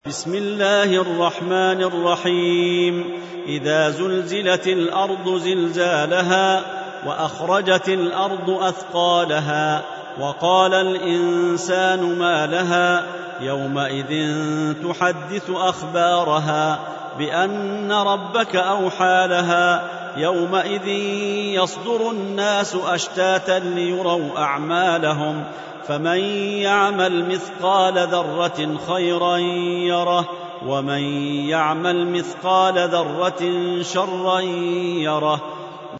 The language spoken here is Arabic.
بسم الله الرحمن الرحيم. إذا زلزلت الأرض زلزالها وأخرجت الأرض أثقالها وقال الإنسان ما لها يومئذ تحدث أخبارها بأن ربك أوحى لها يومئذ يصدر الناس أشتاتا ليروا أعمالهم فمن يعمل مثقال ذرة خيرا يره ومن يعمل مثقال ذرة شرا يره